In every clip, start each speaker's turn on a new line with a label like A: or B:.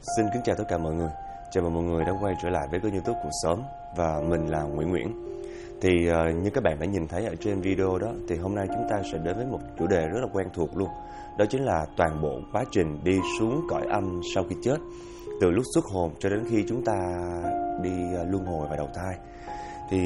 A: Xin kính chào tất cả mọi người. Chào mừng mọi người đã quay trở lại với kênh YouTube Cuộc Sống và mình là Nguyễn Nguyễn. Thì như các bạn đã nhìn thấy ở trên video đó, thì hôm nay chúng ta sẽ đến với một chủ đề rất là quen thuộc luôn. Đó chính là toàn bộ quá trình đi xuống cõi âm sau khi chết, từ lúc xuất hồn cho đến khi chúng ta đi luân hồi và đầu thai. Thì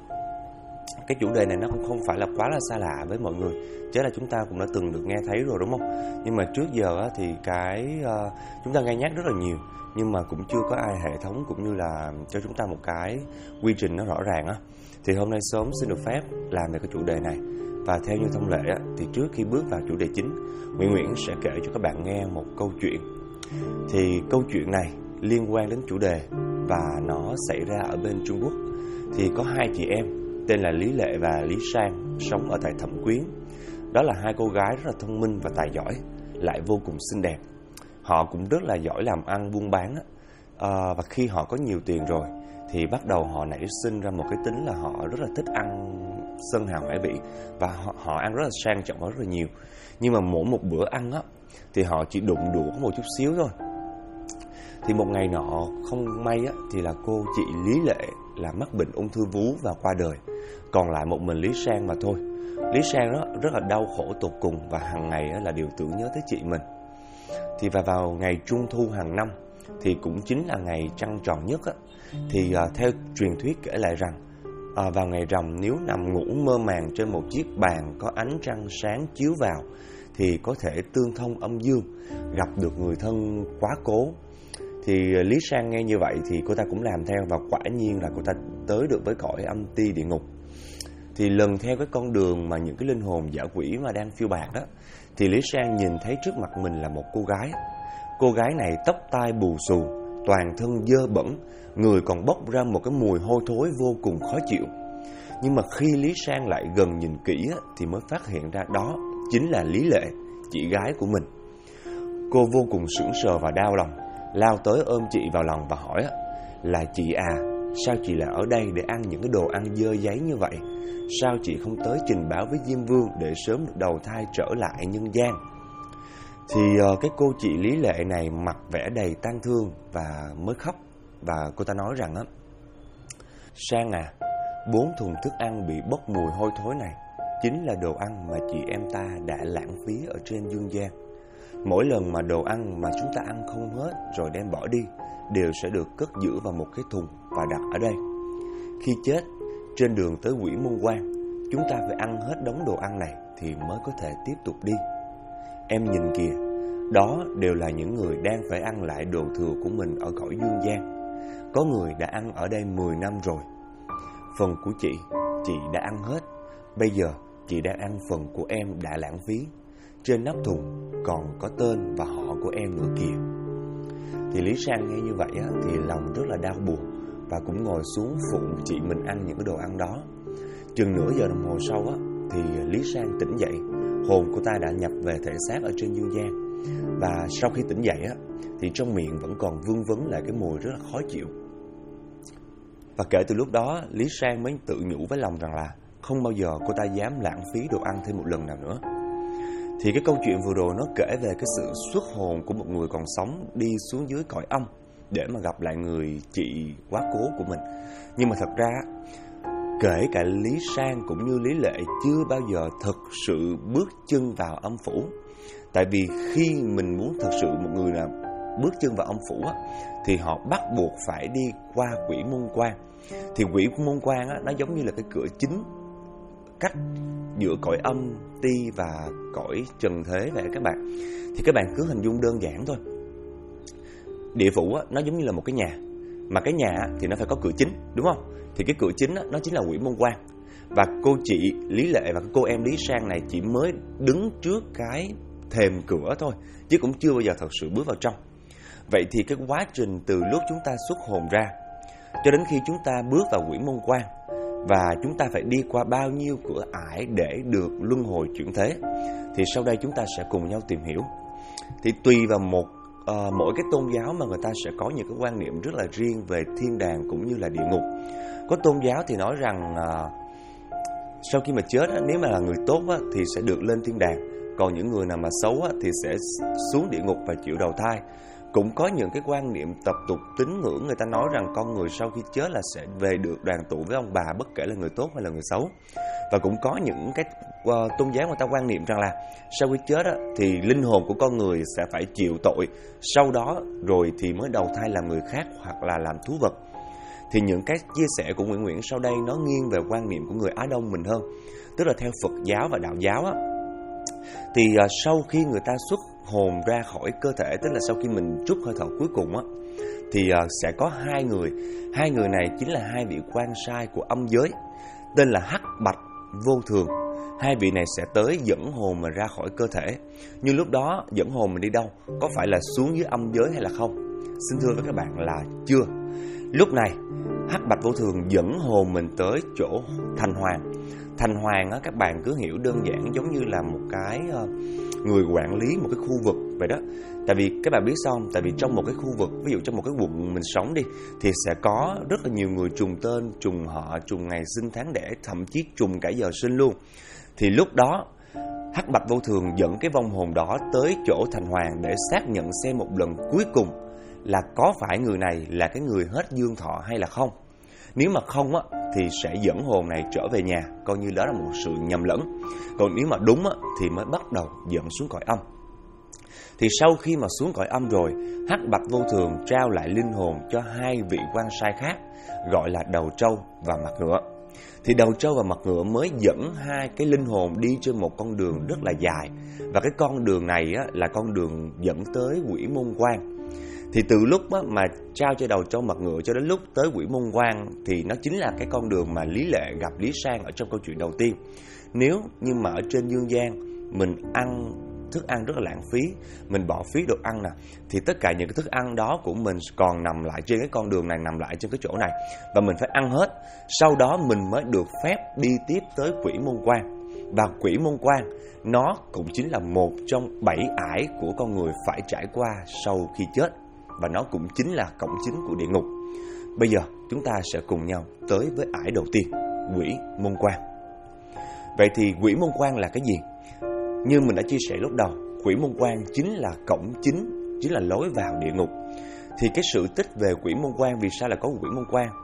A: cái chủ đề này nó cũng không phải là quá là xa lạ với mọi người, chứ là chúng ta cũng đã từng được nghe thấy rồi, đúng không? Nhưng mà trước giờ á, thì chúng ta nghe nhắc rất là nhiều, nhưng mà cũng chưa có ai hệ thống cũng như là cho chúng ta một cái quy trình nó rõ ràng á. Thì hôm nay Sớm xin được phép làm về cái chủ đề này. Và theo như thông lệ á, thì trước khi bước vào chủ đề chính, Nguyễn sẽ kể cho các bạn nghe một câu chuyện. Thì câu chuyện này liên quan đến chủ đề và nó xảy ra ở bên Trung Quốc. Thì có hai chị em tên là Lý Lệ và Lý Sang sống ở tại Thẩm Quyến. Đó là hai cô gái rất là thông minh và tài giỏi, lại vô cùng xinh đẹp. Họ cũng rất là giỏi làm ăn buôn bán. Và khi họ có nhiều tiền rồi thì bắt đầu họ nảy sinh ra một cái tính là họ rất là thích ăn sơn hào hải vị. Và họ ăn rất là sang trọng và rất là nhiều. Nhưng mà mỗi một bữa ăn á, thì họ chỉ đụng đũa một chút xíu thôi. Thì một ngày nọ không may á, thì là cô chị Lý Lệ là mắc bệnh ung thư vú và qua đời. Còn lại một mình Lý Sang mà thôi. Lý Sang rất là đau khổ tột cùng và hàng ngày là đều tưởng nhớ tới chị mình. Thì vào ngày Trung Thu hàng năm, thì cũng chính là ngày trăng tròn nhất á, thì theo truyền thuyết kể lại rằng vào ngày rằm nếu nằm ngủ mơ màng trên một chiếc bàn có ánh trăng sáng chiếu vào thì có thể tương thông âm dương, gặp được người thân quá cố. Thì Lý Sang nghe như vậy thì cô ta cũng làm theo, và quả nhiên là cô ta tới được với cõi âm ti địa ngục. Thì lần theo cái con đường mà những cái linh hồn dã quỷ mà đang phiêu bạt đó, thì Lý Sang nhìn thấy trước mặt mình là một cô gái. Cô gái này tóc tai bù xù, toàn thân dơ bẩn, người còn bốc ra một cái mùi hôi thối vô cùng khó chịu. Nhưng mà khi Lý Sang lại gần nhìn kỹ thì mới phát hiện ra đó chính là Lý Lệ, chị gái của mình. Cô vô cùng sững sờ và đau lòng, lao tới ôm chị vào lòng và hỏi là chị à, sao chị lại ở đây để ăn những cái đồ ăn dơ giấy như vậy? Sao chị không tới trình báo với Diêm Vương để sớm được đầu thai trở lại nhân gian? Thì cái cô chị Lý Lệ này mặt vẻ đầy tang thương và mới khóc. Và cô ta nói rằng Sang à, 4 thùng thức ăn bị bốc mùi hôi thối này chính là đồ ăn mà chị em ta đã lãng phí ở trên dương gian. Mỗi lần mà đồ ăn mà chúng ta ăn không hết rồi đem bỏ đi đều sẽ được cất giữ vào một cái thùng và đặt ở đây. Khi chết, trên đường tới Quỷ Môn Quan, chúng ta phải ăn hết đống đồ ăn này thì mới có thể tiếp tục đi. Em nhìn kìa, đó đều là những người đang phải ăn lại đồ thừa của mình ở cõi dương gian. Có người đã ăn ở đây 10 năm rồi. Phần của chị đã ăn hết. Bây giờ chị đang ăn phần của em đã lãng phí. Trên nắp thùng còn có tên và họ của em nữa kìa. Thì Lý Sang nghe như vậy thì lòng rất là đau buồn, và cũng ngồi xuống phụ chị mình ăn những cái đồ ăn đó. Chừng nửa giờ đồng hồ sau thì Lý Sang tỉnh dậy. Hồn của ta đã nhập về thể xác ở trên dương gian. Và sau khi tỉnh dậy thì trong miệng vẫn còn vương vấn lại cái mùi rất là khó chịu. Và kể từ lúc đó, Lý Sang mới tự nhủ với lòng rằng là không bao giờ cô ta dám lãng phí đồ ăn thêm một lần nào nữa. Thì cái câu chuyện vừa rồi nó kể về cái sự xuất hồn của một người còn sống đi xuống dưới cõi âm để mà gặp lại người chị quá cố của mình. Nhưng mà thật ra kể cả Lý Sang cũng như Lý Lệ chưa bao giờ thực sự bước chân vào âm phủ. Tại vì khi mình muốn thực sự một người là bước chân vào âm phủ thì họ bắt buộc phải đi qua Quỷ Môn Quan. Thì Quỷ Môn Quan nó giống như là cái cửa chính cách giữa cõi âm ti và cõi trần thế vậy các bạn. Thì các bạn cứ hình dung đơn giản thôi. Địa phủ nó giống như là một cái nhà, mà cái nhà thì nó phải có cửa chính, đúng không? Thì cái cửa chính nó chính là Quỷ Môn Quan. Và cô chị Lý Lệ và cô em Lý Sang này chỉ mới đứng trước cái thềm cửa thôi, chứ cũng chưa bao giờ thật sự bước vào trong. Vậy thì cái quá trình từ lúc chúng ta xuất hồn ra cho đến khi chúng ta bước vào Quỷ Môn Quan, và chúng ta phải đi qua bao nhiêu cửa ải để được luân hồi chuyển thế, thì sau đây chúng ta sẽ cùng nhau tìm hiểu. Thì tùy vào mỗi cái tôn giáo mà người ta sẽ có những cái quan niệm rất là riêng về thiên đàng cũng như là địa ngục. Có tôn giáo thì nói rằng sau khi mà chết nếu mà là người tốt thì sẽ được lên thiên đàng, còn những người nào mà xấu thì sẽ xuống địa ngục và chịu đầu thai. Cũng có những cái quan niệm tập tục tín ngưỡng người ta nói rằng con người sau khi chết là sẽ về được đoàn tụ với ông bà, bất kể là người tốt hay là người xấu. Và cũng có những cái tôn giáo người ta quan niệm rằng là sau khi chết thì linh hồn của con người sẽ phải chịu tội, sau đó rồi thì mới đầu thai làm người khác hoặc là làm thú vật. Thì những cái chia sẻ của Nguyễn sau đây nó nghiêng về quan niệm của người Á Đông mình hơn. Tức là theo Phật giáo và Đạo giáo thì sau khi người ta xuất hồn ra khỏi cơ thể, tức là sau khi mình trút hơi thở cuối cùng thì sẽ có hai người. Hai người này chính là hai vị quan sai của âm giới, tên là Hắc Bạch Vô Thường. Hai vị này sẽ tới dẫn hồn mình ra khỏi cơ thể. Nhưng lúc đó dẫn hồn mình đi đâu? Có phải là xuống dưới âm giới hay là không? Xin thưa với các bạn là chưa. Lúc này Hắc Bạch Vô Thường dẫn hồn mình tới chỗ Thành Hoàng. Thành Hoàng các bạn cứ hiểu đơn giản giống như là một cái người quản lý một cái khu vực vậy đó. Tại vì các bạn biết sao không? Tại vì trong một cái khu vực, ví dụ trong một cái quận mình sống đi, thì sẽ có rất là nhiều người trùng tên, trùng họ, trùng ngày sinh tháng đẻ, thậm chí trùng cả giờ sinh luôn. Thì lúc đó Hắc Bạch Vô Thường dẫn cái vong hồn đó tới chỗ Thành Hoàng để xác nhận xem một lần cuối cùng là có phải người này là cái người hết dương thọ hay là không. Nếu mà không thì sẽ dẫn hồn này trở về nhà, coi như đó là một sự nhầm lẫn. Còn nếu mà đúng thì mới bắt đầu dẫn xuống cõi âm. Thì sau khi mà xuống cõi âm rồi, Hắc Bạch Vô Thường trao lại linh hồn cho hai vị quan sai khác, gọi là Đầu Trâu và Mặt Ngựa. Thì Đầu Trâu và Mặt Ngựa mới dẫn hai cái linh hồn đi trên một con đường rất là dài. Và cái con đường này là con đường dẫn tới Quỷ Môn Quan. Thì từ lúc mà trao cho Đầu Trâu Mặt Ngựa cho đến lúc tới Quỷ Môn Quan thì nó chính là cái con đường mà Lý Lệ gặp Lý Sang ở trong câu chuyện đầu tiên. Nếu như mà ở trên dương gian mình ăn thức ăn rất là lãng phí, mình bỏ phí đồ ăn thì tất cả những cái thức ăn đó của mình còn nằm lại trên cái con đường này, nằm lại trên cái chỗ này, và mình phải ăn hết. Sau đó mình mới được phép đi tiếp tới Quỷ Môn Quan. Và Quỷ Môn Quan nó cũng chính là một trong 7 ải của con người phải trải qua sau khi chết, và nó cũng chính là cổng chính của địa ngục. Bây giờ chúng ta sẽ cùng nhau tới với ải đầu tiên, Quỷ Môn Quan. Vậy thì Quỷ Môn Quan là cái gì? Như mình đã chia sẻ lúc đầu, Quỷ Môn Quan chính là cổng chính, chính là lối vào địa ngục. Thì cái sự tích về Quỷ Môn Quan, vì sao lại có Quỷ Môn Quan?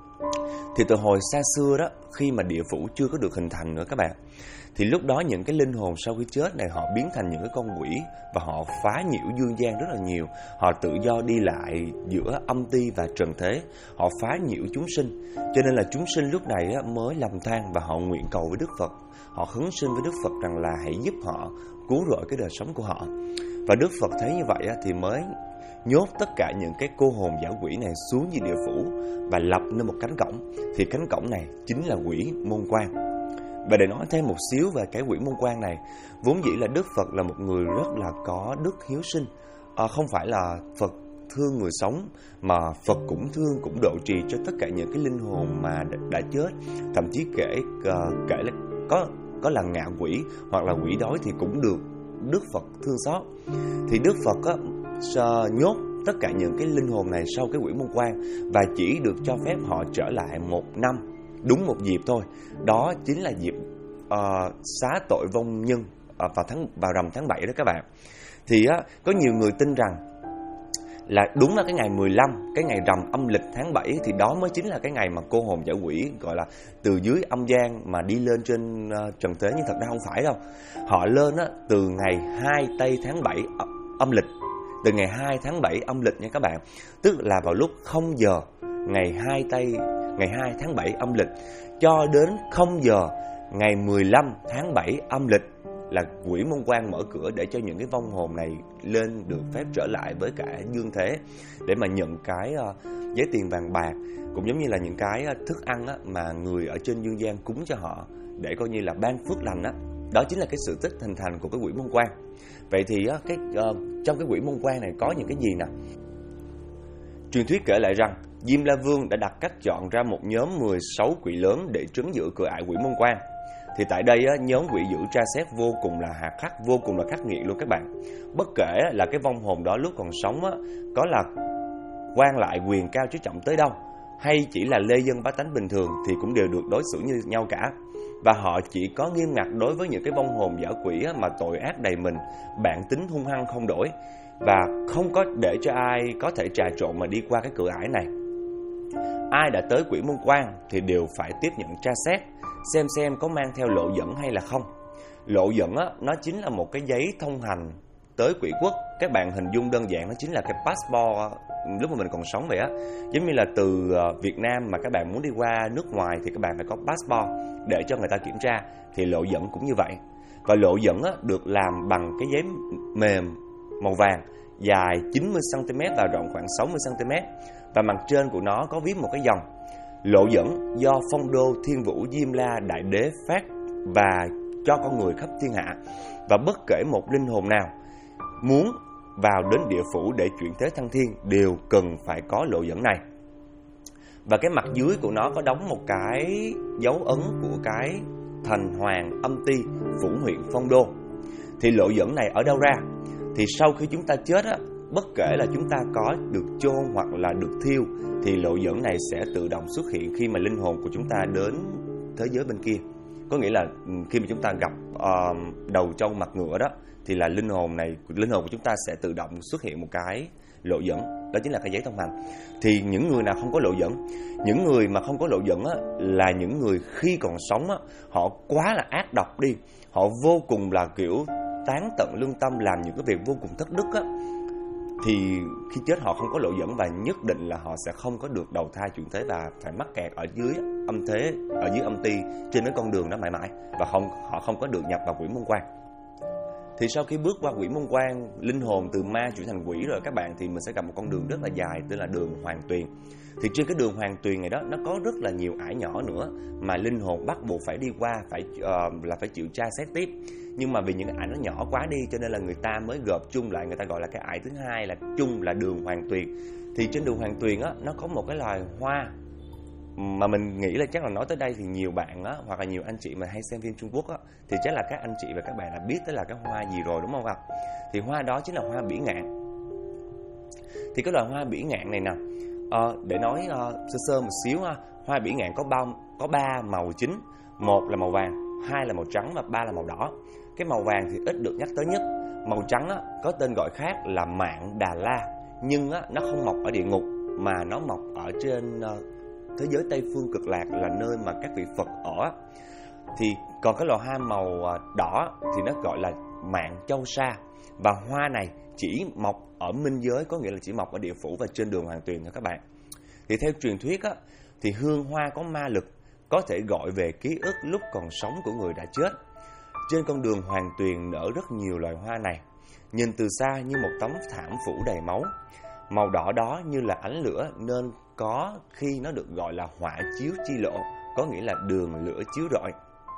A: Thì từ hồi xa xưa đó, khi mà địa phủ chưa có được hình thành nữa các bạn, thì lúc đó những cái linh hồn sau khi chết này họ biến thành những cái con quỷ và họ phá nhiễu dương gian rất là nhiều. Họ tự do đi lại giữa âm ti và trần thế, họ phá nhiễu chúng sinh. Cho nên là chúng sinh lúc này mới lầm than và họ nguyện cầu với Đức Phật. Họ khấn xin với Đức Phật rằng là hãy giúp họ cứu rỗi cái đời sống của họ. Và Đức Phật thấy như vậy thì mới nhốt tất cả những cái cô hồn dã quỷ này xuống dưới địa phủ và lập nên một cánh cổng. Thì cánh cổng này chính là Quỷ Môn Quan. Và để nói thêm một xíu về cái Quỷ Môn Quan này, vốn dĩ là Đức Phật là một người rất là có đức hiếu sinh. Không phải là Phật thương người sống, mà Phật cũng thương, cũng độ trì cho tất cả những cái linh hồn mà đã chết. Thậm chí kể là có là ngạ quỷ hoặc là quỷ đói thì cũng được Đức Phật thương xót. Thì Đức Phật nhốt tất cả những cái linh hồn này sau cái Quỷ Môn Quan và chỉ được cho phép họ trở lại một năm, đúng một dịp thôi. Đó chính là dịp xá tội vong nhân vào rằm tháng 7 đó các bạn. Thì có nhiều người tin rằng là đúng là cái ngày 15, cái ngày rằm âm lịch tháng 7 thì đó mới chính là cái ngày mà cô hồn dã quỷ gọi là từ dưới âm gian mà đi lên trên trần thế, nhưng thật ra không phải đâu. Họ lên từ ngày 2 Tây tháng 7 âm lịch, từ ngày 2 tháng 7 âm lịch nha các bạn. Tức là vào lúc 0 giờ ngày 2 tháng 7 âm lịch cho đến 0 giờ ngày 15 tháng 7 âm lịch là Quỷ Môn Quan mở cửa để cho những cái vong hồn này lên được phép trở lại với cả dương thế để mà nhận cái giấy tiền vàng bạc, cũng giống như là những cái thức ăn mà người ở trên dương gian cúng cho họ để coi như là ban phước lành đó. Đó chính là cái sự tích hình thành của cái Quỷ Môn Quan. Vậy thì trong cái Quỷ Môn Quan này có những cái gì nè? Truyền thuyết kể lại rằng Diêm La Vương đã đặt cách chọn ra một nhóm 16 quỷ lớn để trấn giữ cửa ải Quỷ Môn Quan. Thì tại đây nhóm quỷ dữ tra xét vô cùng là hà khắc, vô cùng là khắc nghiệt luôn các bạn. Bất kể là cái vong hồn đó lúc còn sống có là quan lại quyền cao chức trọng tới đâu, hay chỉ là lê dân bá tánh bình thường thì cũng đều được đối xử như nhau cả. Và họ chỉ có nghiêm ngặt đối với những cái vong hồn dã quỷ mà tội ác đầy mình, bản tính hung hăng không đổi. và không có để cho ai có thể trà trộn mà đi qua cái cửa ải này. Ai đã tới Quỷ Môn Quan thì đều phải tiếp nhận tra xét, xem có mang theo lộ dẫn hay là không. Lộ dẫn á, nó chính là một cái giấy thông hành tới quỷ quốc. Các bạn hình dung đơn giản nó chính là cái passport lúc mà mình còn sống vậy á. Giống như là từ Việt Nam mà các bạn muốn đi qua nước ngoài thì các bạn phải có passport để cho người ta kiểm tra. Thì lộ dẫn cũng như vậy. Và lộ dẫn á, được làm bằng cái giấy mềm màu vàng dài 90cm và rộng khoảng 60cm. Và mặt trên của nó có viết một cái dòng: lộ dẫn do Phong Đô Thiên Vũ Diêm La Đại Đế phát và cho con người khắp thiên hạ, và bất kể một linh hồn nào muốn vào đến địa phủ để chuyển thế thăng thiên đều cần phải có lộ dẫn này. Và cái mặt dưới của nó có đóng một cái dấu ấn của cái thành hoàng âm ty phủ huyện Phong Đô. Thì lộ dẫn này ở đâu ra? Thì sau khi chúng ta chết á, bất kể là chúng ta có được chôn hoặc là được thiêu, thì lộ dẫn này sẽ tự động xuất hiện khi mà linh hồn của chúng ta đến thế giới bên kia. Có nghĩa là khi mà chúng ta gặp đầu trâu mặt ngựa đó, thì là linh hồn của chúng ta sẽ tự động xuất hiện một cái lộ dẫn. Đó chính là cái giấy thông hành. Thì những người nào không có lộ dẫn, những người mà không có lộ dẫn á, là những người khi còn sống á, họ quá là ác độc đi, họ vô cùng là kiểu tán tận lương tâm, làm những cái việc vô cùng thất đức á, thì khi chết họ không có lộ dẫn, và nhất định là họ sẽ không có được đầu thai chuyển thế và phải mắc kẹt ở dưới âm thế, ở dưới âm ty trên cái con đường đó mãi mãi, và họ không có được nhập vào Quỷ Môn Quan. Thì sau khi bước qua Quỷ Môn Quan, linh hồn từ ma chuyển thành quỷ rồi các bạn, thì mình sẽ gặp một con đường rất là dài, tên là đường Hoàng Tuyền. Thì trên cái đường Hoàng Tuyền này đó, nó có rất là nhiều ải nhỏ nữa mà linh hồn bắt buộc phải đi qua, phải chịu tra xét tiếp. Nhưng mà vì những cái ải nó nhỏ quá đi, cho nên là người ta mới gộp chung lại, người ta gọi là cái ải thứ hai là chung là đường Hoàng Tuyền. Thì trên đường Hoàng Tuyền á, nó có một cái loài hoa mà mình nghĩ là chắc là nói tới đây thì nhiều bạn á, hoặc là nhiều anh chị mà hay xem phim Trung Quốc á, thì chắc là các anh chị và các bạn đã biết tới là cái hoa gì rồi, đúng không ạ? Thì hoa đó chính là hoa bỉ ngạn. Thì cái loài hoa bỉ ngạn này nè, để nói sơ sơ một xíu ha, hoa bỉ ngạn có 3 màu chính. Một là màu vàng, hai là màu trắng và ba là màu đỏ. Cái màu vàng thì ít được nhắc tới nhất. Màu trắng á, có tên gọi khác là Mạn Đà La, nhưng á, nó không mọc ở địa ngục mà nó mọc ở trên thế giới Tây Phương Cực Lạc, là nơi mà các vị Phật ở. Thì còn cái loài hoa màu đỏ thì nó gọi là Mạn Châu Sa. Và hoa này chỉ mọc ở minh giới, có nghĩa là chỉ mọc ở địa phủ và trên đường Hoàng Tuyền thôi các bạn. Thì theo truyền thuyết á, thì hương hoa có ma lực, có thể gọi về ký ức lúc còn sống của người đã chết. Trên con đường Hoàng Tuyền nở rất nhiều loài hoa này, nhìn từ xa như một tấm thảm phủ đầy máu. Màu đỏ đó như là ánh lửa, nên có khi nó được gọi là hỏa chiếu chi lộ, có nghĩa là đường lửa chiếu rọi.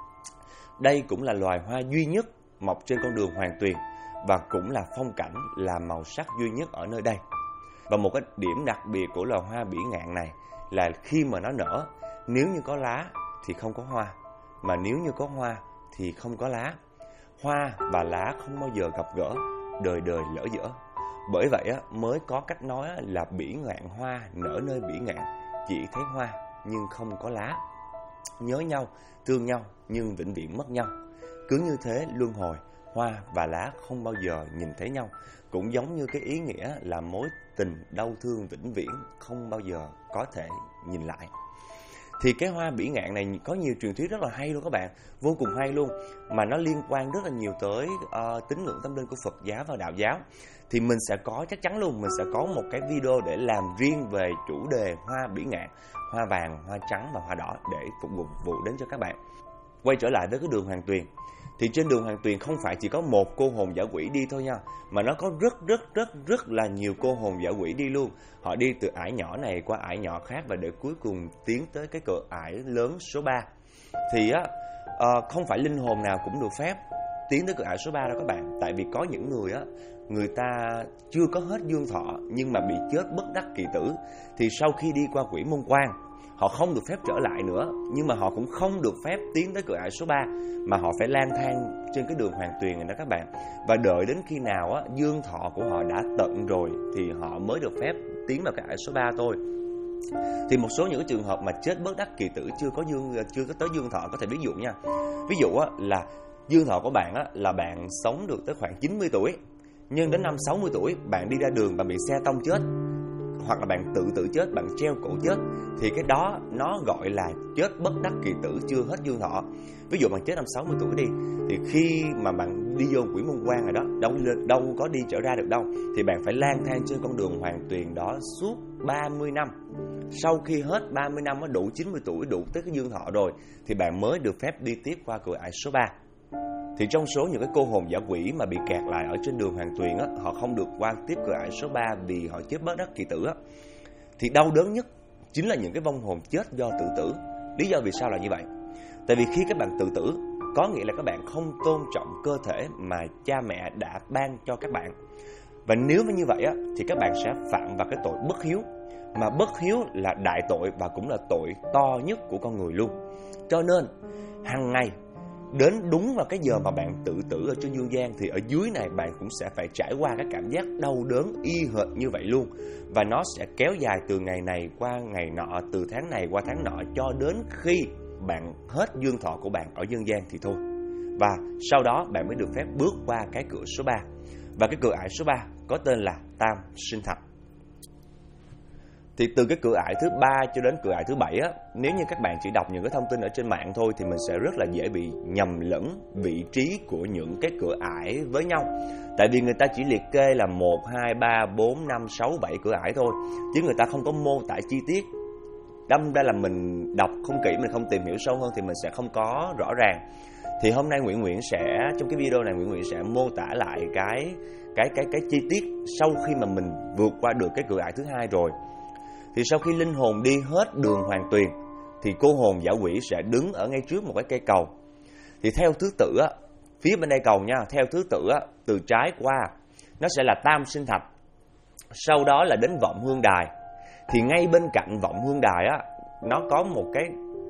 A: Đây cũng là loài hoa duy nhất mọc trên con đường Hoàng Tuyền, và cũng là phong cảnh, là màu sắc duy nhất ở nơi đây. Và một cái điểm đặc biệt của loài hoa bỉ ngạn này là khi mà nó nở, nếu như có lá thì không có hoa, mà nếu như có hoa thì không có lá. Hoa và lá không bao giờ gặp gỡ, đời đời lỡ dở. Bởi vậy á, mới có cách nói là bỉ ngạn hoa nở nơi bỉ ngạn, chỉ thấy hoa nhưng không có lá. Nhớ nhau, thương nhau nhưng vĩnh viễn mất nhau. Cứ như thế luân hồi, hoa và lá không bao giờ nhìn thấy nhau. Cũng giống như cái ý nghĩa là mối tình đau thương vĩnh viễn không bao giờ có thể nhìn lại. Thì cái hoa bỉ ngạn này có nhiều truyền thuyết rất là hay luôn các bạn, vô cùng hay luôn, mà nó liên quan rất là nhiều tới tín ngưỡng tâm linh của Phật giáo và Đạo giáo. Thì mình sẽ có, chắc chắn luôn, mình sẽ có một cái video để làm riêng về chủ đề hoa bỉ ngạn, hoa vàng, hoa trắng và hoa đỏ để phục vụ đến cho các bạn. Quay trở lại với cái đường Hoàng Tuyền. Thì trên đường Hoàng Tuyền không phải chỉ có một cô hồn dã quỷ đi thôi nha, mà nó có rất là nhiều cô hồn dã quỷ đi luôn. Họ đi từ ải nhỏ này qua ải nhỏ khác, và để cuối cùng tiến tới cái cửa ải lớn số 3. Thì á, không phải linh hồn nào cũng được phép tiến tới cửa ải số 3 đâu các bạn. Tại vì có những người á, người ta chưa có hết dương thọ nhưng mà bị chết bất đắc kỳ tử. Thì sau khi đi qua Quỷ Môn Quan, họ không được phép trở lại nữa, nhưng mà họ cũng không được phép tiến tới cửa ải số 3, mà họ phải lang thang trên cái đường Hoàng Tuyền này đó các bạn. Và đợi đến khi nào á, dương thọ của họ đã tận rồi thì họ mới được phép tiến vào cái ải số 3 thôi. Thì một số những cái trường hợp mà chết bất đắc kỳ tử chưa có tới dương thọ, có thể ví dụ nha. Ví dụ á, là dương thọ của bạn á, là bạn sống được tới khoảng 90 tuổi. Nhưng đến năm 60 tuổi, bạn đi ra đường, bạn bị xe tông chết, hoặc là bạn tự tử chết, bạn treo cổ chết, thì cái đó nó gọi là chết bất đắc kỳ tử, chưa hết dương thọ. Ví dụ bạn chết năm 60 tuổi đi, thì khi mà bạn đi vô quỷ môn quan rồi đó, đâu có đi trở ra được đâu, thì bạn phải lang thang trên con đường Hoàng Tuyền đó suốt 30 năm. Sau khi hết 30 năm, đủ 90 tuổi, đủ tới cái dương thọ rồi, thì bạn mới được phép đi tiếp qua cửa ải số 3. Thì trong số những cái cô hồn dã quỷ mà bị kẹt lại ở trên đường Hoàng Tuyền á, họ không được qua tiếp cửa ải số 3 vì họ chết bất đắc kỳ tử á, thì đau đớn nhất chính là những cái vong hồn chết do tự tử. Lý do vì sao là như vậy? Tại vì khi các bạn tự tử, có nghĩa là các bạn không tôn trọng cơ thể mà cha mẹ đã ban cho các bạn. Và nếu như vậy á, thì các bạn sẽ phạm vào cái tội bất hiếu. Mà bất hiếu là đại tội và cũng là tội to nhất của con người luôn. Cho nên hàng ngày đến đúng vào cái giờ mà bạn tự tử ở trên dương gian, thì ở dưới này bạn cũng sẽ phải trải qua cái cảm giác đau đớn y hệt như vậy luôn. Và nó sẽ kéo dài từ ngày này qua ngày nọ, từ tháng này qua tháng nọ, cho đến khi bạn hết dương thọ của bạn ở dương gian thì thôi. Và sau đó bạn mới được phép bước qua cái cửa số 3. Và cái cửa ải số 3 có tên là Tam Sinh Thạch. Thì từ cái cửa ải thứ 3 cho đến cửa ải thứ 7 á, nếu như các bạn chỉ đọc những cái thông tin ở trên mạng thôi thì mình sẽ rất là dễ bị nhầm lẫn vị trí của những cái cửa ải với nhau. Tại vì người ta chỉ liệt kê là 1, 2, 3, 4, 5, 6, 7 cửa ải thôi, chứ người ta không có mô tả chi tiết. Đâm ra là mình đọc không kỹ, mình không tìm hiểu sâu hơn thì mình sẽ không có rõ ràng. Thì hôm nay Nguyễn sẽ, trong cái video này Nguyễn sẽ mô tả lại cái chi tiết sau khi mà mình vượt qua được cái cửa ải thứ 2 rồi. Thì sau khi linh hồn đi hết đường Hoàng Tuyền, thì cô hồn dã quỷ sẽ đứng ở ngay trước một cái cây cầu. Thì theo thứ tự á, phía bên đây cầu nha, theo thứ tự á, từ trái qua nó sẽ là Tam Sinh Thạch, sau đó là đến Vọng Hương Đài. Thì ngay bên cạnh Vọng Hương Đài á, nó có một cái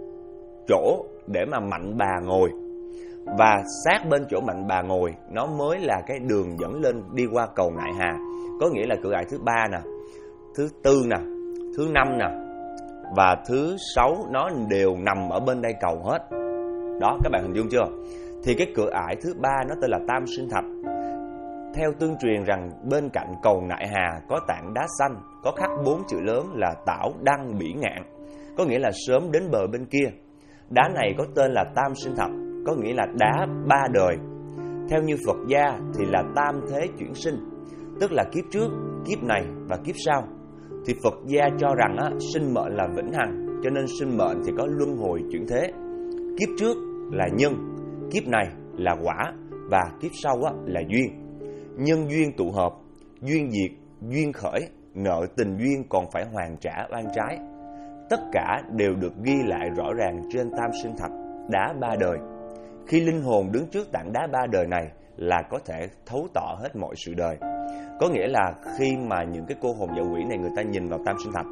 A: chỗ để mà Mạnh Bà ngồi. Và sát bên chỗ Mạnh Bà ngồi, nó mới là cái đường dẫn lên đi qua cầu Nại Hà. Có nghĩa là cửa ải thứ 3 nè, thứ 4 nè, thứ 5 nè và thứ 6 nó đều nằm ở bên đây cầu hết. Đó, các bạn hình dung chưa? Thì cái cửa ải thứ 3 nó tên là Tam Sinh Thạch. Theo tương truyền rằng bên cạnh cầu Nại Hà có tảng đá xanh, có khắc 4 chữ lớn là Tảo Đăng Bỉ Ngạn, có nghĩa là sớm đến bờ bên kia. Đá này có tên là Tam Sinh Thạch, có nghĩa là đá 3 đời. Theo như Phật gia thì là tam thế chuyển sinh, tức là kiếp trước, kiếp này và kiếp sau. Thì Phật gia cho rằng á, sinh mệnh là vĩnh hằng, cho nên sinh mệnh thì có luân hồi chuyển thế. Kiếp trước là nhân, kiếp này là quả và kiếp sau á, là duyên. Nhân duyên tụ hợp, duyên diệt, duyên khởi, nợ tình duyên còn phải hoàn trả oan trái. Tất cả đều được ghi lại rõ ràng trên Tam Sinh Thạch, đá 3 đời. Khi linh hồn đứng trước tảng đá 3 đời này là có thể thấu tỏ hết mọi sự đời. Có nghĩa là khi mà những cái cô hồn dã quỷ này người ta nhìn vào Tam Sinh Thạch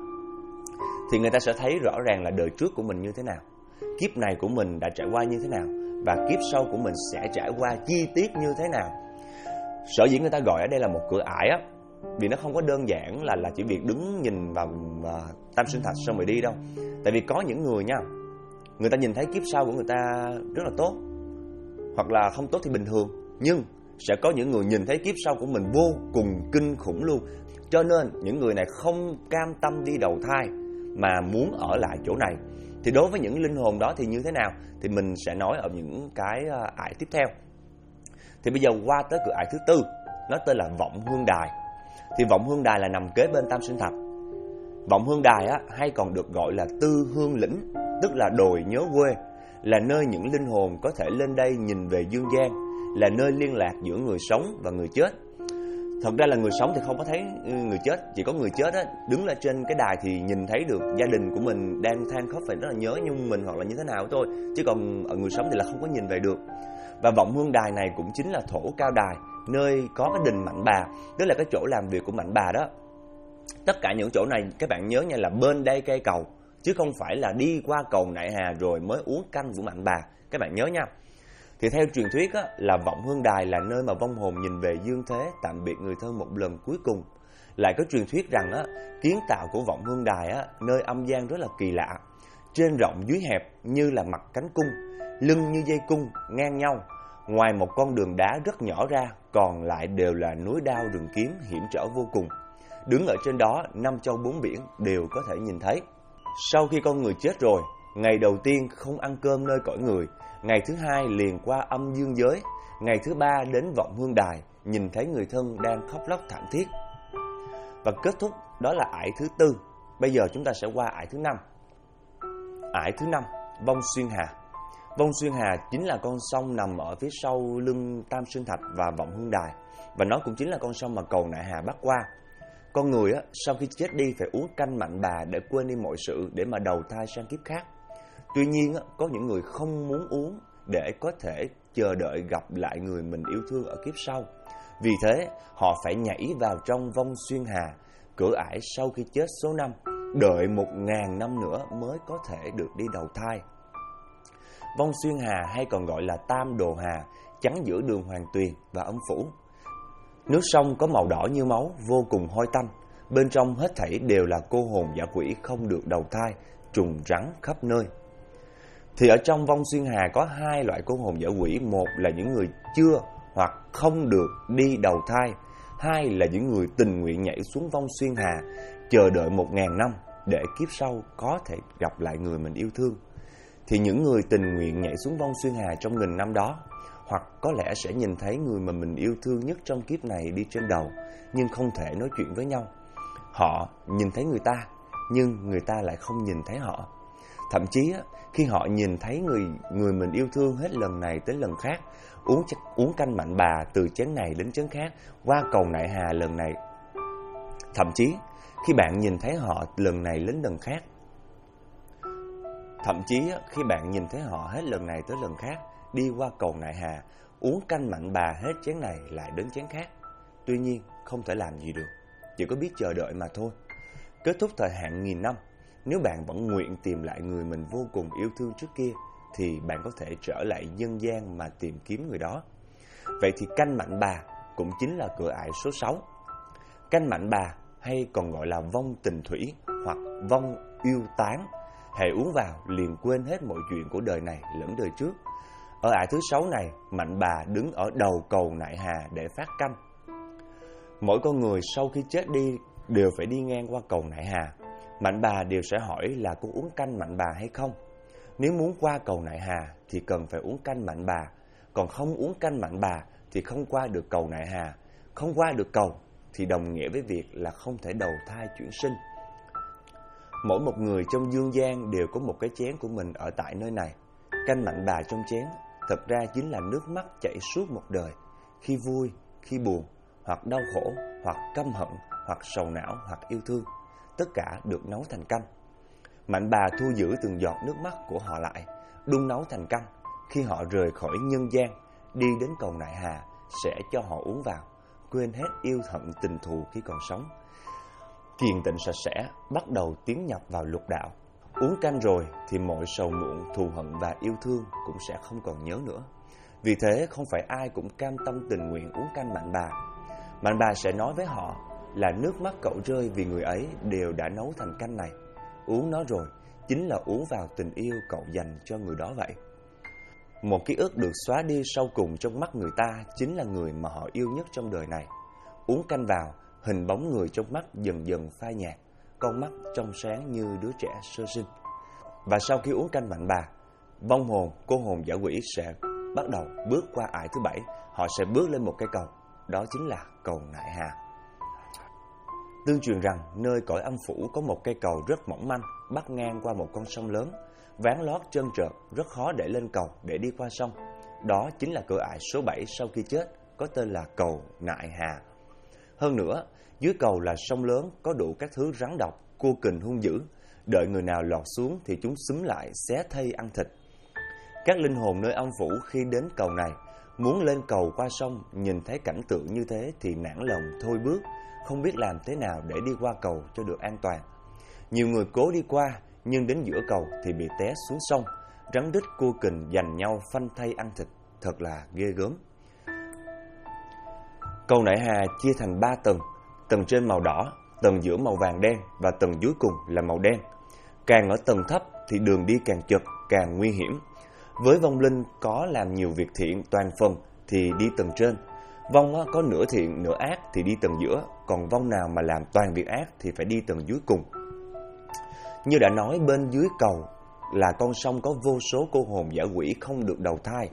A: thì người ta sẽ thấy rõ ràng là đời trước của mình như thế nào, kiếp này của mình đã trải qua như thế nào và kiếp sau của mình sẽ trải qua chi tiết như thế nào. Sở dĩ người ta gọi ở đây là một cửa ải á, vì nó không có đơn giản là chỉ việc đứng nhìn vào Tam Sinh Thạch xong rồi đi đâu. Tại vì có những người nha, người ta nhìn thấy kiếp sau của người ta rất là tốt, hoặc là không tốt thì bình thường, nhưng sẽ có những người nhìn thấy kiếp sau của mình vô cùng kinh khủng luôn. Cho nên những người này không cam tâm đi đầu thai mà muốn ở lại chỗ này. Thì đối với những linh hồn đó thì như thế nào thì mình sẽ nói ở những cái ải tiếp theo. Thì bây giờ qua tới cửa ải thứ 4, nó tên là Vọng Hương Đài. Thì Vọng Hương Đài là nằm kế bên Tam Sinh Thạch. Vọng Hương Đài á, hay còn được gọi là Tư Hương Lĩnh, tức là đồi nhớ quê, là nơi những linh hồn có thể lên đây nhìn về dương gian, là nơi liên lạc giữa người sống và người chết. Thật ra là người sống thì không có thấy người chết, chỉ có người chết á, đứng lên trên cái đài thì nhìn thấy được gia đình của mình đang than khóc phải rất là nhớ nhung mình hoặc là như thế nào thôi, chứ còn ở người sống thì là không có nhìn về được. Và Vọng Hương Đài này cũng chính là thổ cao đài, nơi có cái đình Mạnh Bà, tức là cái chỗ làm việc của Mạnh Bà đó. Tất cả những chỗ này các bạn nhớ nha, là bên đây cây cầu, chứ không phải là đi qua cầu Nại Hà rồi mới uống canh của Mạnh Bà, các bạn nhớ nha. Thì theo truyền thuyết á, là Vọng Hương Đài là nơi mà vong hồn nhìn về dương thế tạm biệt người thân một lần cuối cùng. Lại có truyền thuyết rằng á, kiến tạo của Vọng Hương Đài á, nơi âm gian rất là kỳ lạ, trên rộng dưới hẹp như là mặt cánh cung, lưng như dây cung ngang nhau, Ngoài một con đường đá rất nhỏ ra, còn lại đều là núi đao rừng kiếm hiểm trở vô cùng. Đứng ở trên đó, 5 châu 4 biển đều có thể nhìn thấy. Sau khi con người chết rồi, ngày đầu tiên không ăn cơm nơi cõi người, ngày thứ hai liền qua âm dương giới, ngày thứ ba đến vọng hương đài, nhìn thấy người thân đang khóc lóc thảm thiết. Và kết thúc đó là ải thứ tư. Bây giờ chúng ta sẽ qua ải thứ 5. Ải thứ 5, Vong Xuyên Hà. Vong Xuyên Hà chính là con sông nằm ở phía sau lưng Tam Sinh Thạch và Vọng Hương Đài. Và nó cũng chính là con sông mà cầu Nại Hà bắc qua. Con người sau khi chết đi phải uống canh mạnh bà để quên đi mọi sự, để mà đầu thai sang kiếp khác. Tuy nhiên có những người không muốn uống để có thể chờ đợi gặp lại người mình yêu thương ở kiếp sau. Vì thế họ phải nhảy vào trong Vong Xuyên Hà, cửa ải sau khi chết số năm, đợi 1000 năm nữa mới có thể được đi đầu thai. Vong Xuyên Hà hay còn gọi là Tam Đồ Hà, chắn giữa đường Hoàng Tuyền và Âm Phủ. Nước sông có màu đỏ như máu, vô cùng hôi tanh. Bên trong hết thảy đều là cô hồn dã quỷ không được đầu thai, trùng rắn khắp nơi. Thì ở trong Vong Xuyên Hà có 2 loại cô hồn dã quỷ. Một là những người chưa hoặc không được đi đầu thai. 2 là những người tình nguyện nhảy xuống Vong Xuyên Hà, chờ đợi 1000 năm để kiếp sau có thể gặp lại người mình yêu thương. Thì những người tình nguyện nhảy xuống Vong Xuyên Hà trong 1000 năm đó, hoặc có lẽ sẽ nhìn thấy người mà mình yêu thương nhất trong kiếp này đi trên đầu, nhưng không thể nói chuyện với nhau. Họ nhìn thấy người ta, nhưng người ta lại không nhìn thấy họ. Thậm chí khi họ nhìn thấy người mình yêu thương hết lần này tới lần khác, uống canh mạnh bà từ chén này đến chén khác, qua cầu Nại Hà lần này. Thậm chí khi bạn nhìn thấy họ lần này đến lần khác, hết lần này tới lần khác, đi qua cầu Nại Hà, uống canh mạnh bà hết chén này lại đến chén khác. Tuy nhiên không thể làm gì được, chỉ có biết chờ đợi mà thôi. Kết thúc thời hạn 1000 năm, nếu bạn vẫn nguyện tìm lại người mình vô cùng yêu thương trước kia, thì bạn có thể trở lại nhân gian mà tìm kiếm người đó. Vậy thì canh mạnh bà cũng chính là cửa ải số 6. Canh mạnh bà hay còn gọi là vong tình thủy hoặc vong yêu tán. Hễ uống vào liền quên hết mọi chuyện của đời này lẫn đời trước. Ở ải thứ 6 này, mạnh bà đứng ở đầu cầu Nại Hà để phát canh. Mỗi con người sau khi chết đi đều phải đi ngang qua cầu Nại Hà. Mạnh bà đều sẽ hỏi là có uống canh mạnh bà hay không. Nếu muốn qua cầu Nại Hà thì cần phải uống canh mạnh bà. Còn không uống canh mạnh bà thì không qua được cầu Nại Hà. Không qua được cầu thì đồng nghĩa với việc là không thể đầu thai chuyển sinh. Mỗi một người trong dương gian đều có một cái chén của mình ở tại nơi này. Canh mạnh bà trong chén thật ra chính là nước mắt chảy suốt một đời. Khi vui, khi buồn, hoặc đau khổ, hoặc căm hận, hoặc sầu não, hoặc yêu thương, tất cả được nấu thành canh. Mạnh bà thu giữ từng giọt nước mắt của họ lại, đun nấu thành canh. Khi họ rời khỏi nhân gian, đi đến cầu Nại Hà, sẽ cho họ uống vào, quên hết yêu hận tình thù khi còn sống. Kiền tịnh sạch sẽ, bắt đầu tiến nhập vào lục đạo. Uống canh rồi thì mọi sầu muộn, thù hận và yêu thương cũng sẽ không còn nhớ nữa. Vì thế không phải ai cũng cam tâm tình nguyện uống canh mạnh bà. Mạnh bà sẽ nói với họ là nước mắt cậu rơi vì người ấy đều đã nấu thành canh này. Uống nó rồi chính là uống vào tình yêu cậu dành cho người đó vậy. Một ký ức được xóa đi sau cùng trong mắt người ta chính là người mà họ yêu nhất trong đời này. Uống canh vào, hình bóng người trong mắt dần dần phai nhạt, con mắt trong sáng như đứa trẻ sơ sinh. Và sau khi uống canh mạnh bà, vong hồn, cô hồn dã quỷ sẽ bắt đầu bước qua ải thứ 7. Họ sẽ bước lên một cây cầu, đó chính là cầu Nại Hà. Tương truyền rằng nơi cõi âm phủ có một cây cầu rất mỏng manh, bắc ngang qua một con sông lớn, ván lót trơn trượt, rất khó để lên cầu để đi qua sông. Đó chính là cửa ải số 7 sau khi chết, có tên là cầu Nại Hà. Hơn nữa, dưới cầu là sông lớn có đủ các thứ rắn độc, cua kình hung dữ. Đợi người nào lọt xuống thì chúng xúm lại xé thây ăn thịt. Các linh hồn nơi âm phủ khi đến cầu này, muốn lên cầu qua sông, nhìn thấy cảnh tượng như thế thì nản lòng thôi bước, không biết làm thế nào để đi qua cầu cho được an toàn. Nhiều người cố đi qua, nhưng đến giữa cầu thì bị té xuống sông, rắn rít cua kình giành nhau phanh thây ăn thịt, thật là ghê gớm. Cầu Nại Hà chia thành 3 tầng, tầng trên màu đỏ, tầng giữa màu vàng đen và tầng dưới cùng là màu đen. Càng ở tầng thấp thì đường đi càng chật, càng nguy hiểm. Với vong linh có làm nhiều việc thiện toàn phần thì đi tầng trên. Vong có nửa thiện nửa ác thì đi tầng giữa. Còn vong nào mà làm toàn việc ác thì phải đi tầng dưới cùng. Như đã nói, bên dưới cầu là con sông có vô số cô hồn dã quỷ không được đầu thai.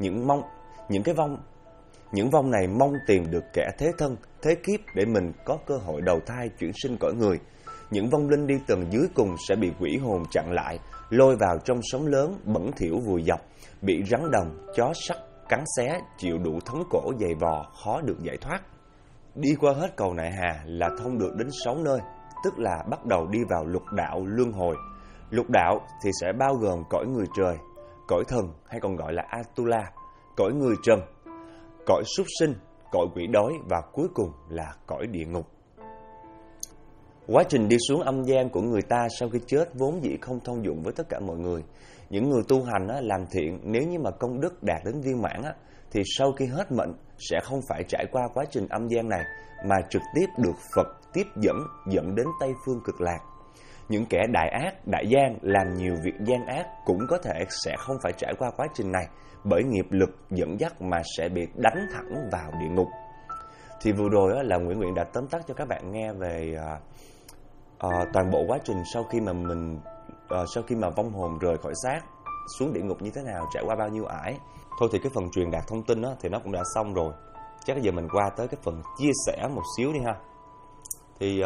A: Những vong này mong tìm được kẻ thế thân, thế kiếp để mình có cơ hội đầu thai chuyển sinh cõi người. Những vong linh đi tầng dưới cùng sẽ bị quỷ hồn chặn lại, lôi vào trong sóng lớn, bẩn thỉu vùi dập, bị rắn đồng, chó sắt cắn xé, chịu đủ thống cổ dày vò, khó được giải thoát. Đi qua hết cầu Nại Hà là thông được đến 6 nơi, tức là bắt đầu đi vào lục đạo luân hồi. Lục đạo thì sẽ bao gồm cõi người trời, cõi thần hay còn gọi là Atula, cõi người trần, cõi súc sinh, cõi quỷ đói và cuối cùng là cõi địa ngục. Quá trình đi xuống âm gian của người ta sau khi chết vốn dĩ không thông dụng với tất cả mọi người. Những người tu hành làm thiện, nếu như mà công đức đạt đến viên mãn thì sau khi hết mệnh sẽ không phải trải qua quá trình âm gian này mà trực tiếp được Phật tiếp dẫn đến Tây Phương Cực Lạc. Những kẻ đại ác, đại gian làm nhiều việc gian ác cũng có thể sẽ không phải trải qua quá trình này bởi nghiệp lực dẫn dắt mà sẽ bị đánh thẳng vào địa ngục. Thì vừa rồi là Nguyễn đã tóm tắt cho các bạn nghe về toàn bộ quá trình sau khi mà vong hồn rời khỏi xác xuống địa ngục như thế nào, trải qua bao nhiêu ải. Thôi thì cái phần truyền đạt thông tin thì nó cũng đã xong rồi. Chắc giờ mình qua tới cái phần chia sẻ một xíu đi ha. Thì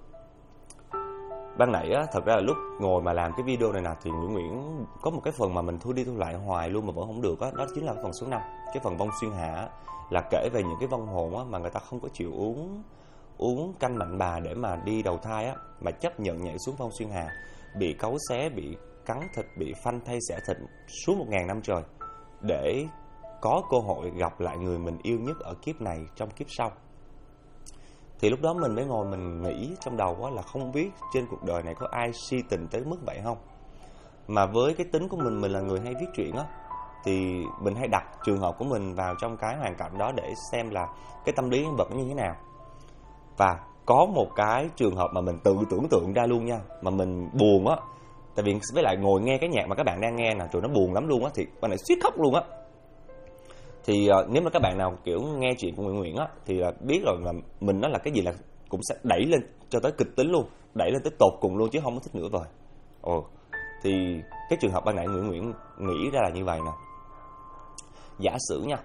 A: ban nãy thật ra là lúc ngồi mà làm cái video này thì Nguyễn có một cái phần mà mình thu đi thu lại hoài luôn mà vẫn không được đó chính là cái phần số 5. Cái phần vong xuyên hạ là kể về những cái vong hồn mà người ta không có chịu uống canh mạnh bà để mà đi đầu thai mà chấp nhận nhảy xuống vong xuyên hà, bị cấu xé, bị cắn thịt, bị phanh thây xẻ thịt suốt 1000 năm trời để có cơ hội gặp lại người mình yêu nhất ở kiếp này trong kiếp sau. Thì lúc đó mình mới ngồi mình nghĩ trong đầu là không biết trên cuộc đời này có ai si tình tới mức vậy không. Mà với cái tính của mình là người hay viết truyện thì mình hay đặt trường hợp của mình vào trong cái hoàn cảnh đó để xem là cái tâm lý nhân vật nó như thế nào. Và có một cái trường hợp mà mình tự tưởng tượng ra luôn nha, mà mình buồn tại vì với lại ngồi nghe cái nhạc mà các bạn đang nghe nè, rồi nó buồn lắm luôn thì bạn này suýt khóc luôn Thì nếu mà các bạn nào kiểu nghe chuyện của Nguyễn thì biết rồi là mình là cái gì là cũng sẽ đẩy lên cho tới kịch tính luôn, đẩy lên tới tột cùng luôn chứ không có thích nữa rồi. Thì cái trường hợp ban nãy Nguyễn nghĩ ra là như vậy nè. Giả sử nha,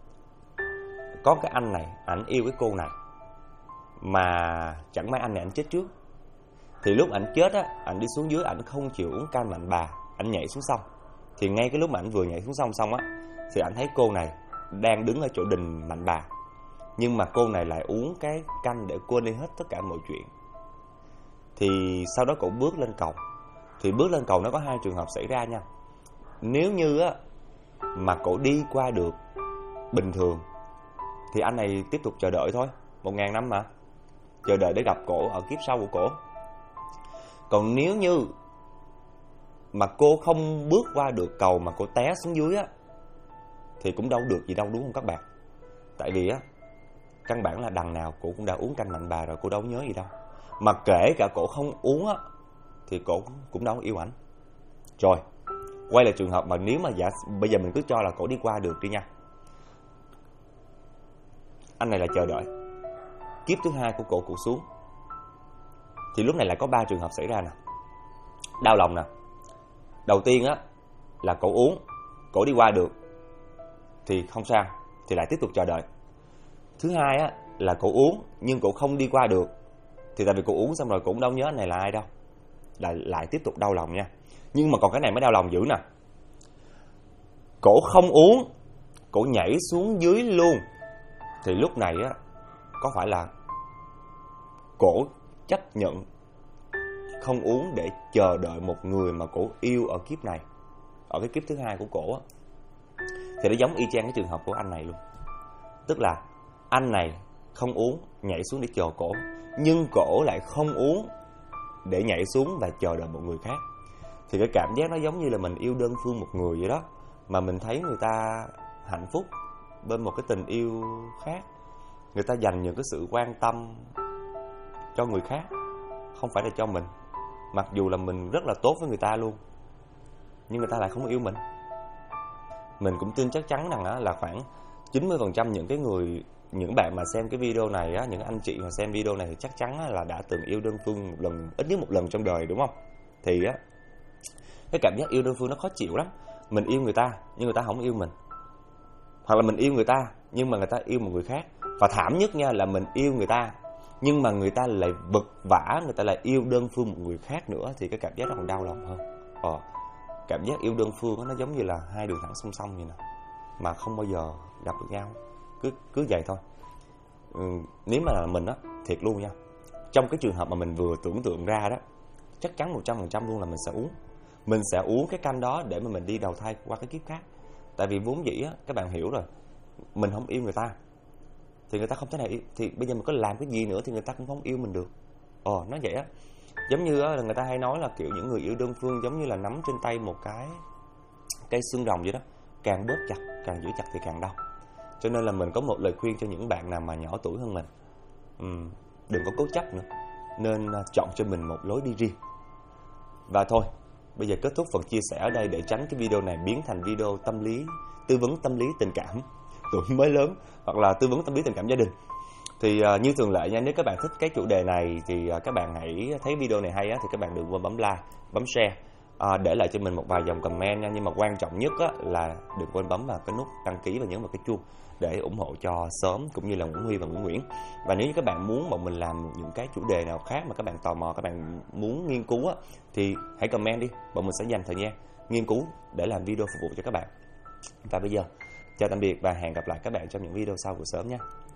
A: có cái anh này, ảnh yêu cái cô này mà chẳng may anh này ảnh chết trước. Thì lúc ảnh chết ảnh đi xuống dưới, ảnh không chịu uống canh mạnh bà, ảnh nhảy xuống sông. Thì ngay cái lúc mà ảnh vừa nhảy xuống sông xong thì ảnh thấy cô này đang đứng ở chỗ đình mạnh bà, nhưng mà cô này lại uống cái canh để quên đi hết tất cả mọi chuyện. Thì sau đó cậu bước lên cầu. Thì bước lên cầu nó có hai trường hợp xảy ra nha. Nếu như mà cậu đi qua được bình thường thì anh này tiếp tục chờ đợi thôi, 1000 năm mà, chờ đợi để gặp cổ ở kiếp sau của cổ. Còn nếu như mà cô không bước qua được cầu mà cô té xuống dưới thì cũng đâu được gì đâu, đúng không các bạn? Tại vì căn bản là đằng nào cô cũng đã uống canh mạnh bà rồi, cô đâu nhớ gì đâu. Mà kể cả cô không uống thì cô cũng đâu yêu ảnh. Rồi, quay lại trường hợp mà nếu mà bây giờ mình cứ cho là cô đi qua được đi nha. Anh này là chờ đợi kiếp thứ hai của cô xuống. Thì lúc này lại có 3 trường hợp xảy ra nè. Đau lòng nè. Đầu tiên là cổ uống, cổ đi qua được thì không sao, thì lại tiếp tục chờ đợi. Thứ hai là cổ uống nhưng cổ không đi qua được, thì tại vì cổ uống xong rồi cổ cũng đâu nhớ anh này là ai đâu, lại tiếp tục đau lòng nha. Nhưng mà còn cái này mới đau lòng dữ nè. Cổ không uống, cổ nhảy xuống dưới luôn. Thì lúc này có phải là cổ chấp nhận không uống để chờ đợi một người mà cổ yêu ở kiếp này, ở cái kiếp thứ hai của cổ thì nó giống y chang cái trường hợp của anh này luôn. Tức là anh này không uống, nhảy xuống để chờ cổ, nhưng cổ lại không uống để nhảy xuống và chờ đợi một người khác. Thì cái cảm giác nó giống như là mình yêu đơn phương một người vậy đó, mà mình thấy người ta hạnh phúc bên một cái tình yêu khác, người ta dành những cái sự quan tâm cho người khác, không phải là cho mình. Mặc dù là mình rất là tốt với người ta luôn, nhưng người ta lại không yêu mình. mình cũng tin chắc chắn rằng là khoảng 90% những bạn mà xem cái video này á, những anh chị mà xem video này thì chắc chắn là đã từng yêu đơn phương một lần, ít nhất một lần trong đời, đúng không? Thì á, cái cảm giác yêu đơn phương nó khó chịu lắm. Mình yêu người ta nhưng người ta không yêu mình, hoặc là mình yêu người ta nhưng mà người ta yêu một người khác. Và thảm nhất nha là mình yêu người ta nhưng mà người ta lại vật vã, người ta lại yêu đơn phương một người khác nữa, thì cái cảm giác nó còn đau lòng hơn. Cảm giác yêu đơn phương nó giống như là hai đường thẳng song song vậy nè, mà không bao giờ gặp được nhau, cứ vậy thôi. Nếu mà là mình á, thiệt luôn nha, trong cái trường hợp mà mình vừa tưởng tượng ra đó, chắc chắn 100% luôn là mình sẽ uống cái canh đó để mà mình đi đầu thai qua cái kiếp khác. Tại vì vốn dĩ á, các bạn hiểu rồi, mình không yêu người ta thì người ta không thể nào yêu, thì bây giờ mình có làm cái gì nữa thì người ta cũng không yêu mình được. Nó vậy á. Giống như á, là người ta hay nói là kiểu những người yêu đơn phương giống như là nắm trên tay một cái cây xương rồng vậy đó, càng bóp chặt, càng giữ chặt thì càng đau. Cho nên là mình có một lời khuyên cho những bạn nào mà nhỏ tuổi hơn mình, đừng có cố chấp nữa, nên chọn cho mình một lối đi riêng. Và thôi, bây giờ kết thúc phần chia sẻ ở đây để tránh cái video này biến thành video tâm lý, tư vấn tâm lý tình cảm tuổi mới lớn, hoặc là tư vấn tâm lý tình cảm gia đình. Thì như thường lệ nha, nếu các bạn thích cái chủ đề này thì các bạn hãy thấy video này hay á, thì các bạn đừng quên bấm like, bấm share, để lại cho mình một vài dòng comment nha. Nhưng mà quan trọng nhất á, là đừng quên bấm vào cái nút đăng ký và nhấn vào cái chuông để ủng hộ cho Sớm cũng như là Nguyễn Huy và Nguyễn Nguyễn. Và nếu như các bạn muốn bọn mình làm những cái chủ đề nào khác mà các bạn tò mò, các bạn muốn nghiên cứu á, thì hãy comment đi, bọn mình sẽ dành thời gian nghiên cứu để làm video phục vụ cho các bạn. Và bây giờ chào tạm biệt và hẹn gặp lại các bạn trong những video sau của Sớm nha.